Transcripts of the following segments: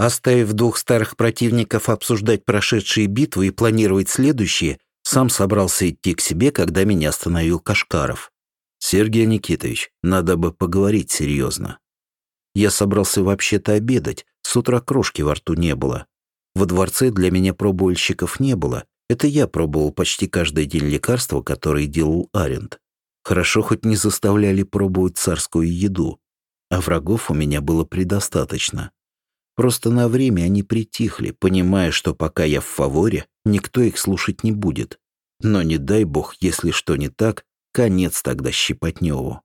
Оставив двух старых противников обсуждать прошедшие битвы и планировать следующие, сам собрался идти к себе, когда меня остановил Кашкаров. «Сергей Никитович, надо бы поговорить серьезно». Я собрался вообще-то обедать, с утра крошки во рту не было. Во дворце для меня пробовальщиков не было. Это я пробовал почти каждый день лекарства, которые делал Арент. Хорошо, хоть не заставляли пробовать царскую еду. А врагов у меня было предостаточно. Просто на время они притихли, понимая, что пока я в фаворе, никто их слушать не будет. Но не дай бог, если что не так, конец тогда Щепотневу.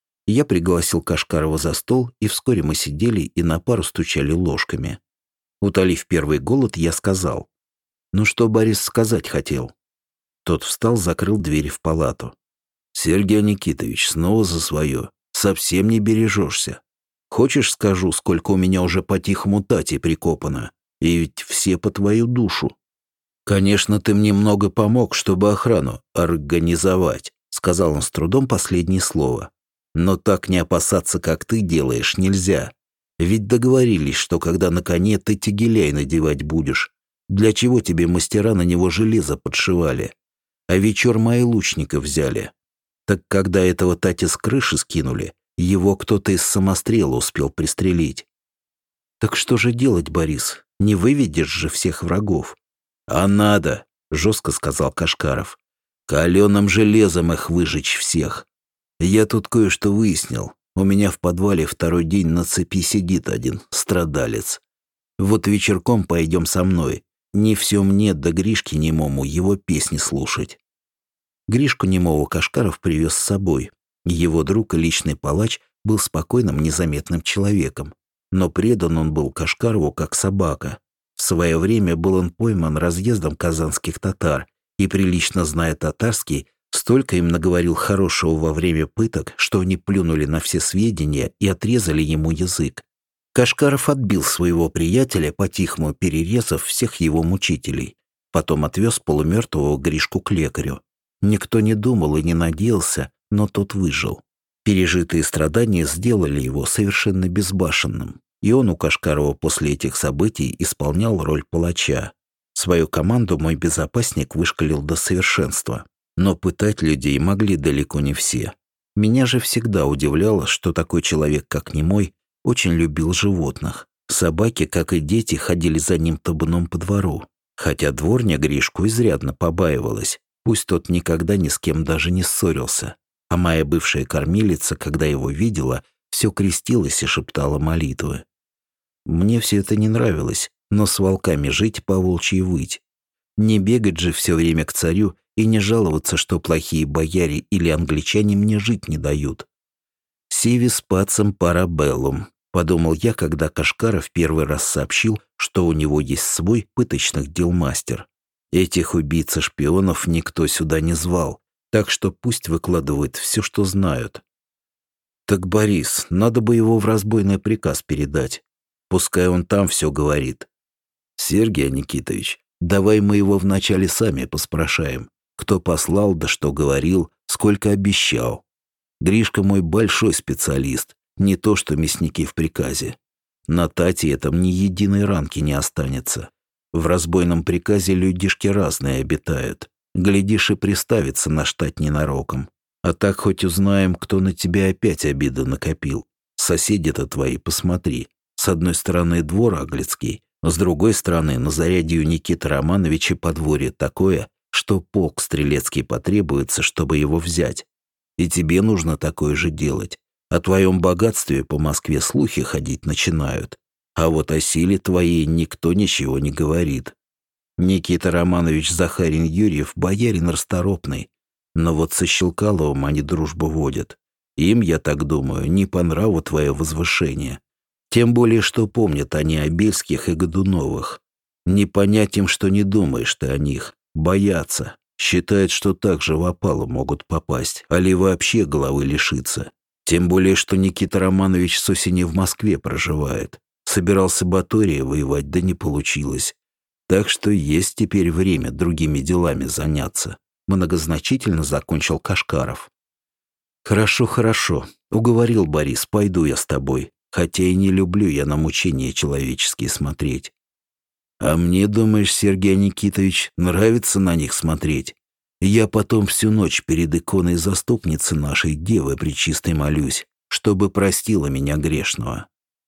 Я пригласил Кашкарова за стол, и вскоре мы сидели и на пару стучали ложками. Утолив первый голод, я сказал: «Ну что Борис сказать хотел?» Тот встал, закрыл двери в палату. «Сергей Никитович, снова за свое. Совсем не бережешься. Хочешь, скажу, сколько у меня уже по-тихому тати прикопано? И ведь все по твою душу». «Конечно, ты мне много помог, чтобы охрану организовать», сказал он с трудом последнее слово. «Но так не опасаться, как ты делаешь, нельзя. Ведь договорились, что когда на коне ты тегеляй надевать будешь. Для чего тебе мастера на него железо подшивали? А вечер мои лучника взяли. Так когда этого Тати с крыши скинули, его кто-то из самострела успел пристрелить». «Так что же делать, Борис? Не выведешь же всех врагов». «А надо», — жестко сказал Кашкаров. «Каленым железом их выжечь всех. Я тут кое-что выяснил. У меня в подвале второй день на цепи сидит один страдалец. Вот вечерком пойдем со мной. Не все мне да Гришке немому его песни слушать». Гришку немого Кашкаров привез с собой. Его друг и личный палач был спокойным, незаметным человеком. Но предан он был Кашкарову как собака. В свое время был он пойман разъездом казанских татар и, прилично зная татарский, столько им наговорил хорошего во время пыток, что они плюнули на все сведения и отрезали ему язык. Кашкаров отбил своего приятеля, по-тихому перерезав всех его мучителей. Потом отвез полумертвого Гришку к лекарю. Никто не думал и не надеялся, но тот выжил. Пережитые страдания сделали его совершенно безбашенным. И он у Кашкарова после этих событий исполнял роль палача. Свою команду мой безопасник вышкалил до совершенства. Но пытать людей могли далеко не все. Меня же всегда удивляло, что такой человек, как Немой, очень любил животных. Собаки, как и дети, ходили за ним табуном по двору. Хотя дворня Гришку изрядно побаивалась. Пусть тот никогда ни с кем даже не ссорился. А моя бывшая кормилица, когда его видела, все крестилась и шептала молитвы. Мне все это не нравилось, но с волками жить, по волчьи выть. Не бегать же все время к царю и не жаловаться, что плохие бояре или англичане мне жить не дают. «Сивис пацем парабеллум», — подумал я, когда Кашкаров первый раз сообщил, что у него есть свой пыточных дел мастер. Этих убийц и шпионов никто сюда не звал, так что пусть выкладывают все, что знают. «Так, Борис, надо бы его в разбойный приказ передать. Пускай он там все говорит». «Сергей Никитович, давай мы его вначале сами поспрашаем. Кто послал, да что говорил, сколько обещал. Гришка мой большой специалист, не то что мясники в приказе. На Тате этом ни единой ранки не останется. В разбойном приказе людишки разные обитают. Глядишь, и приставится на штат ненароком. А так хоть узнаем, кто на тебя опять обиды накопил. Соседи-то твои, посмотри. С одной стороны двор Аглицкий, с другой стороны на зарядье у Никиты Романовича подворье такое, что полк стрелецкий потребуется, чтобы его взять. И тебе нужно такое же делать. О твоем богатстве по Москве слухи ходить начинают. А вот о силе твоей никто ничего не говорит. Никита Романович Захарин Юрьев боярин расторопный, но вот со Щелкаловым они дружбу водят. Им, я так думаю, не по нраву твое возвышение. Тем более, что помнят они о Бельских и Годуновых. Не понять им, что не думаешь ты о них. Боятся. Считают, что так же в опалу могут попасть, али вообще головы лишиться. Тем более, что Никита Романович с осени в Москве проживает. Собирался Батория воевать, да не получилось. Так что есть теперь время другими делами заняться. Многозначительно закончил Кашкаров. «Хорошо, хорошо. Уговорил Борис, пойду я с тобой. хотя и не люблю я на мучения человеческие смотреть. А мне, думаешь, Сергей Никитович, нравится на них смотреть? Я потом всю ночь перед иконой заступницы нашей Девы Пречистой молюсь, чтобы простила меня грешного.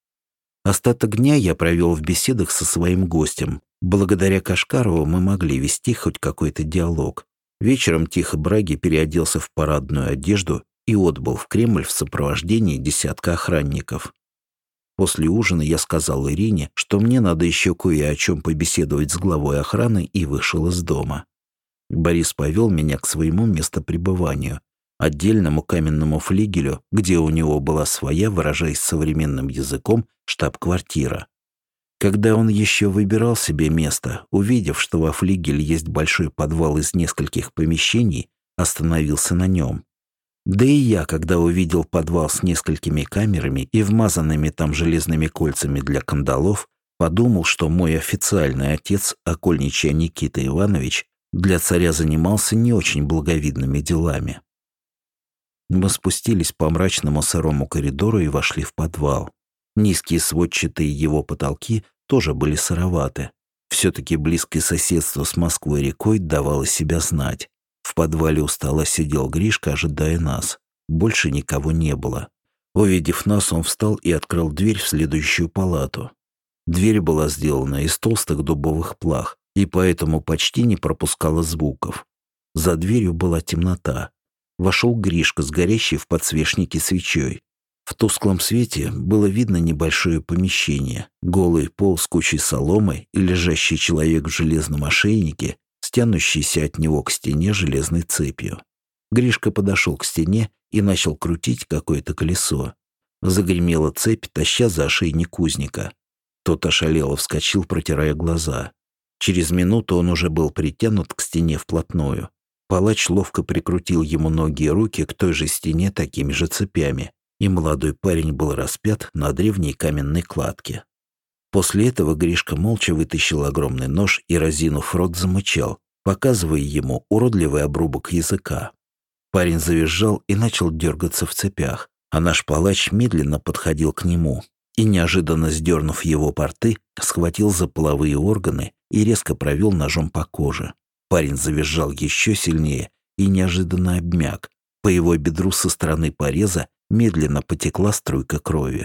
Остаток дня я провел в беседах со своим гостем. Благодаря Кашкарову мы могли вести хоть какой-то диалог. Вечером Тихо Браги переоделся в парадную одежду и отбыл в Кремль в сопровождении десятка охранников. После ужина я сказал Ирине, что мне надо еще кое о чем побеседовать с главой охраны, и вышел из дома. Борис повел меня к своему местопребыванию, отдельному каменному флигелю, где у него была своя, выражаясь современным языком, штаб-квартира. Когда он еще выбирал себе место, увидев, что во флигеле есть большой подвал из нескольких помещений, остановился на нем. Да и я, когда увидел подвал с несколькими камерами и вмазанными там железными кольцами для кандалов, подумал, что мой официальный отец, окольничий Никита Иванович, для царя занимался не очень благовидными делами. Мы спустились по мрачному сырому коридору и вошли в подвал. Низкие сводчатые его потолки тоже были сыроваты. Все-таки близкое соседство с Москвой-рекой давало себя знать. В подвале у стола сидел Гришка, ожидая нас. Больше никого не было. Увидев нас, он встал и открыл дверь в следующую палату. Дверь была сделана из толстых дубовых плах и поэтому почти не пропускала звуков. За дверью была темнота. Вошел Гришка с горящей в подсвечнике свечой. В тусклом свете было видно небольшое помещение, голый пол с кучей соломы и лежащий человек в железном ошейнике, стянущийся от него к стене железной цепью. Гришка подошел к стене и начал крутить какое-то колесо. Загремела цепь, таща за ошейник узника. Тот ошалело вскочил, протирая глаза. Через минуту он уже был притянут к стене вплотную. Палач ловко прикрутил ему ноги и руки к той же стене такими же цепями, и молодой парень был распят на древней каменной кладке. После этого Гришка молча вытащил огромный нож и, разинув рот, замычал, показывая ему уродливый обрубок языка. Парень завизжал и начал дергаться в цепях, а наш палач медленно подходил к нему и, неожиданно сдернув его порты, схватил за половые органы и резко провел ножом по коже. Парень завизжал еще сильнее и неожиданно обмяк. По его бедру со стороны пореза медленно потекла струйка крови.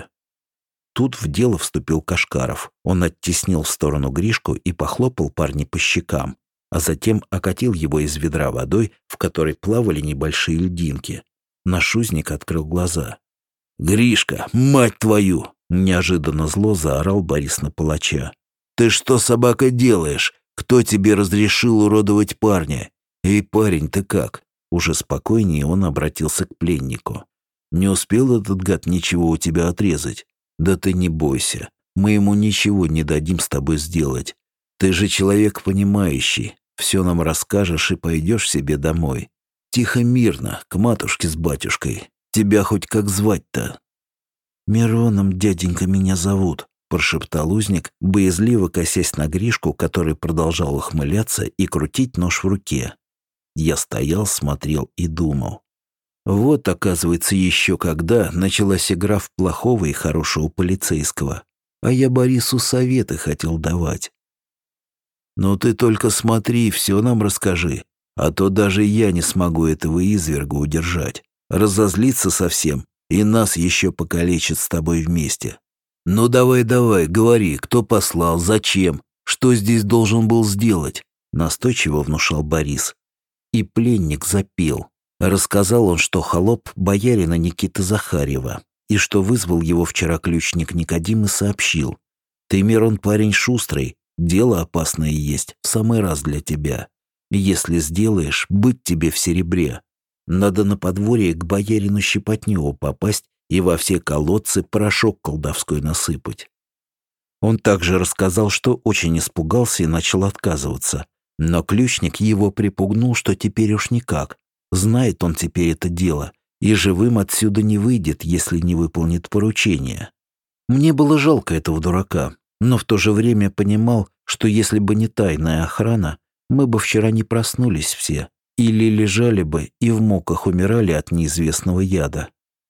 Тут в дело вступил Кашкаров. Он оттеснил в сторону Гришку и похлопал парня по щекам, а затем окатил его из ведра водой, в которой плавали небольшие льдинки. Наш узник открыл глаза. «Гришка, мать твою!» — неожиданно зло заорал Борис на палача. «Ты что, собака, делаешь? Кто тебе разрешил уродовать парня? Эй, парень, ты как?» Уже спокойнее он обратился к пленнику. «Не успел этот гад ничего у тебя отрезать? Да ты не бойся, мы ему ничего не дадим с тобой сделать. Ты же человек понимающий, все нам расскажешь и пойдешь себе домой. Тихо, мирно, к матушке с батюшкой. Тебя хоть как звать-то?» «Мироном, дяденька, меня зовут», — прошептал узник, боязливо косясь на Гришку, который продолжал ухмыляться и крутить нож в руке. Я стоял, смотрел и думал. Вот, оказывается, еще когда началась игра в плохого и хорошего полицейского. А я Борису советы хотел давать. «Ну ты только смотри, все нам расскажи, а то даже я не смогу этого изверга удержать. Разозлиться совсем, и нас еще покалечат с тобой вместе. Ну давай, говори, кто послал, зачем, что здесь должен был сделать?» Настойчиво внушал Борис. И пленник запел. Рассказал он, что холоп боярина Никиты Захарьева, и что вызвал его вчера ключник Никодим и сообщил: «Ты, Мирон, парень шустрый, дело опасное есть, в самый раз для тебя. Если сделаешь, быть тебе в серебре. Надо на подворье к боярину Щепотневу попасть и во все колодцы порошок колдовской насыпать». Он также рассказал, что очень испугался и начал отказываться, но ключник его припугнул, что теперь уж никак. Знает он теперь это дело, и живым отсюда не выйдет, если не выполнит поручение. Мне было жалко этого дурака, но в то же время понимал, что если бы не тайная охрана, мы бы вчера не проснулись все, или лежали бы и в муках умирали от неизвестного яда.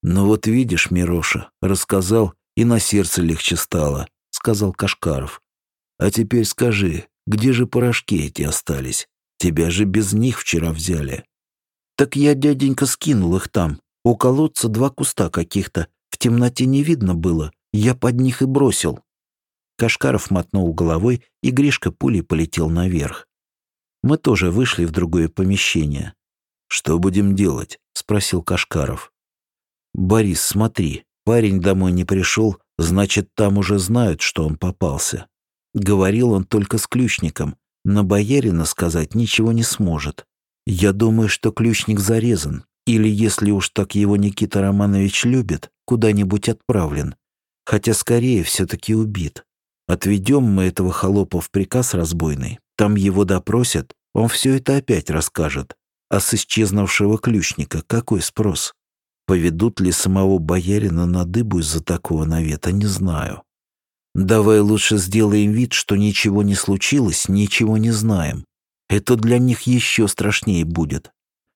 «Ну вот видишь, Мироша, рассказал, и на сердце легче стало», — сказал Кашкаров. «А теперь скажи, где же порошки эти остались? Тебя же без них вчера взяли». «Так я, дяденька, скинул их там. У колодца 2 куста каких-то. В темноте не видно было. Я под них и бросил». Кашкаров мотнул головой, и Гришка пулей полетел наверх. Мы тоже вышли в другое помещение. «Что будем делать?» — спросил Кашкаров. «Борис, смотри, парень домой не пришел, значит, там уже знают, что он попался. Говорил он только с ключником, на боярина сказать ничего не сможет. Я думаю, что ключник зарезан, или, если уж так его Никита Романович любит, куда-нибудь отправлен, хотя скорее все-таки убит. Отведем мы этого холопа в приказ разбойный, там его допросят, он все это опять расскажет. А с исчезнувшего ключника какой спрос? Поведут ли самого боярина на дыбу из-за такого навета, не знаю. Давай лучше сделаем вид, что ничего не случилось, ничего не знаем. Это для них еще страшнее будет».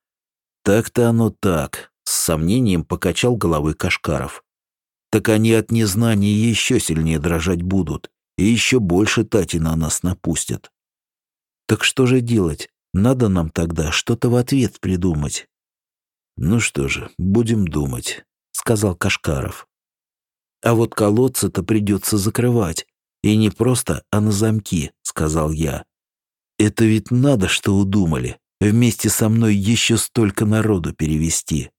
«Так-то оно так», — с сомнением покачал головой Кашкаров. «Так они от незнания еще сильнее дрожать будут, и еще больше тати на нас напустят». «Так что же делать? Надо нам тогда что-то в ответ придумать». «Ну что же, будем думать», — сказал Кашкаров. «А вот колодцы-то придется закрывать. И не просто, а на замки», — сказал я. «Это ведь надо, что удумали. Вместе со мной еще столько народу перевести».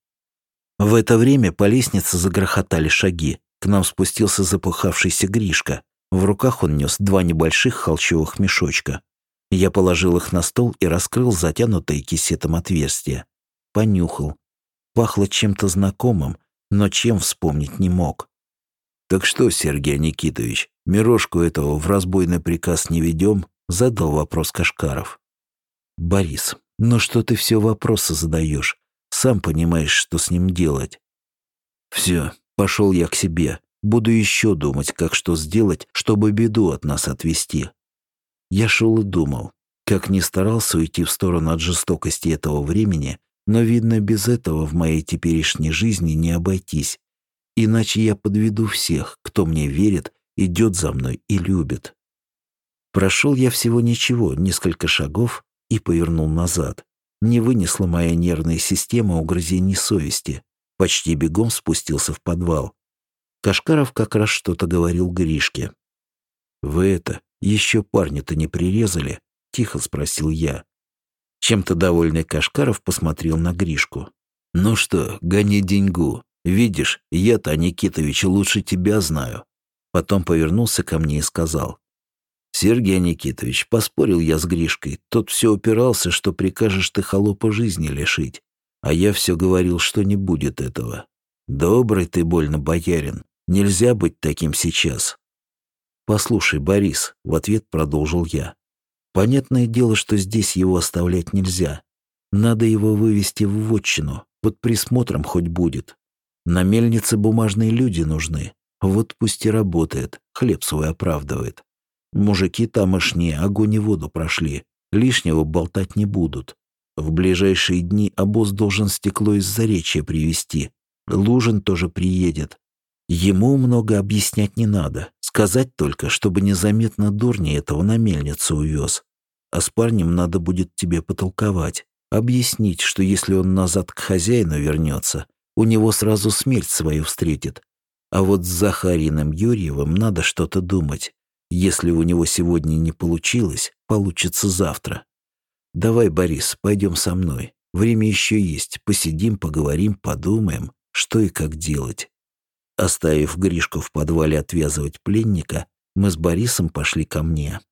В это время по лестнице загрохотали шаги. К нам спустился запыхавшийся Гришка. В руках он нес 2 небольших холщовых мешочка. Я положил их на стол и раскрыл затянутое кисетом отверстие. Понюхал. Пахло чем-то знакомым, но чем вспомнить не мог. «Так что, Сергей Никитович, Мирошку этого в разбойный приказ не ведем?» — задал вопрос Кашкаров. «Борис, ну что ты все вопросы задаешь? Сам понимаешь, что с ним делать». «Все, пошел я к себе. Буду еще думать, как что сделать, чтобы беду от нас отвести». Я шел и думал. Как ни старался уйти в сторону от жестокости этого времени, но, видно, без этого в моей теперешней жизни не обойтись. Иначе я подведу всех, кто мне верит, идет за мной и любит. Прошел я всего ничего, несколько шагов, и повернул назад. Не вынесла моя нервная система угрызений совести. Почти бегом спустился в подвал. Кашкаров как раз что-то говорил Гришке. «Вы это, еще парня-то не прирезали?» — тихо спросил я. Чем-то довольный Кашкаров посмотрел на Гришку. «Ну что, гони деньгу. Видишь, я-то, Никитович, лучше тебя знаю». Потом повернулся ко мне и сказал. «Сергей Никитович, поспорил я с Гришкой. Тот все упирался, что прикажешь ты холопа жизни лишить. А я все говорил, что не будет этого. Добрый ты больно, боярин. Нельзя быть таким сейчас». «Послушай, Борис», — в ответ продолжил я. «Понятное дело, что здесь его оставлять нельзя. Надо его вывести в вотчину, под присмотром хоть будет. На мельнице бумажные люди нужны. Вот пусть и работает, хлеб свой оправдывает. Мужики тамошние огонь и воду прошли, лишнего болтать не будут. В ближайшие дни обоз должен стекло из Заречья привезти. Лужин тоже приедет. Ему много объяснять не надо. Сказать только, чтобы незаметно дурни этого на мельницу увез. А с парнем надо будет тебе потолковать. Объяснить, что если он назад к хозяину вернется, у него сразу смерть свою встретит. А вот с Захариным Юрьевым надо что-то думать. Если у него сегодня не получилось, получится завтра. Давай, Борис, пойдем со мной. Время еще есть. Посидим, поговорим, подумаем, что и как делать». Оставив Гришку в подвале отвязывать пленника, мы с Борисом пошли ко мне.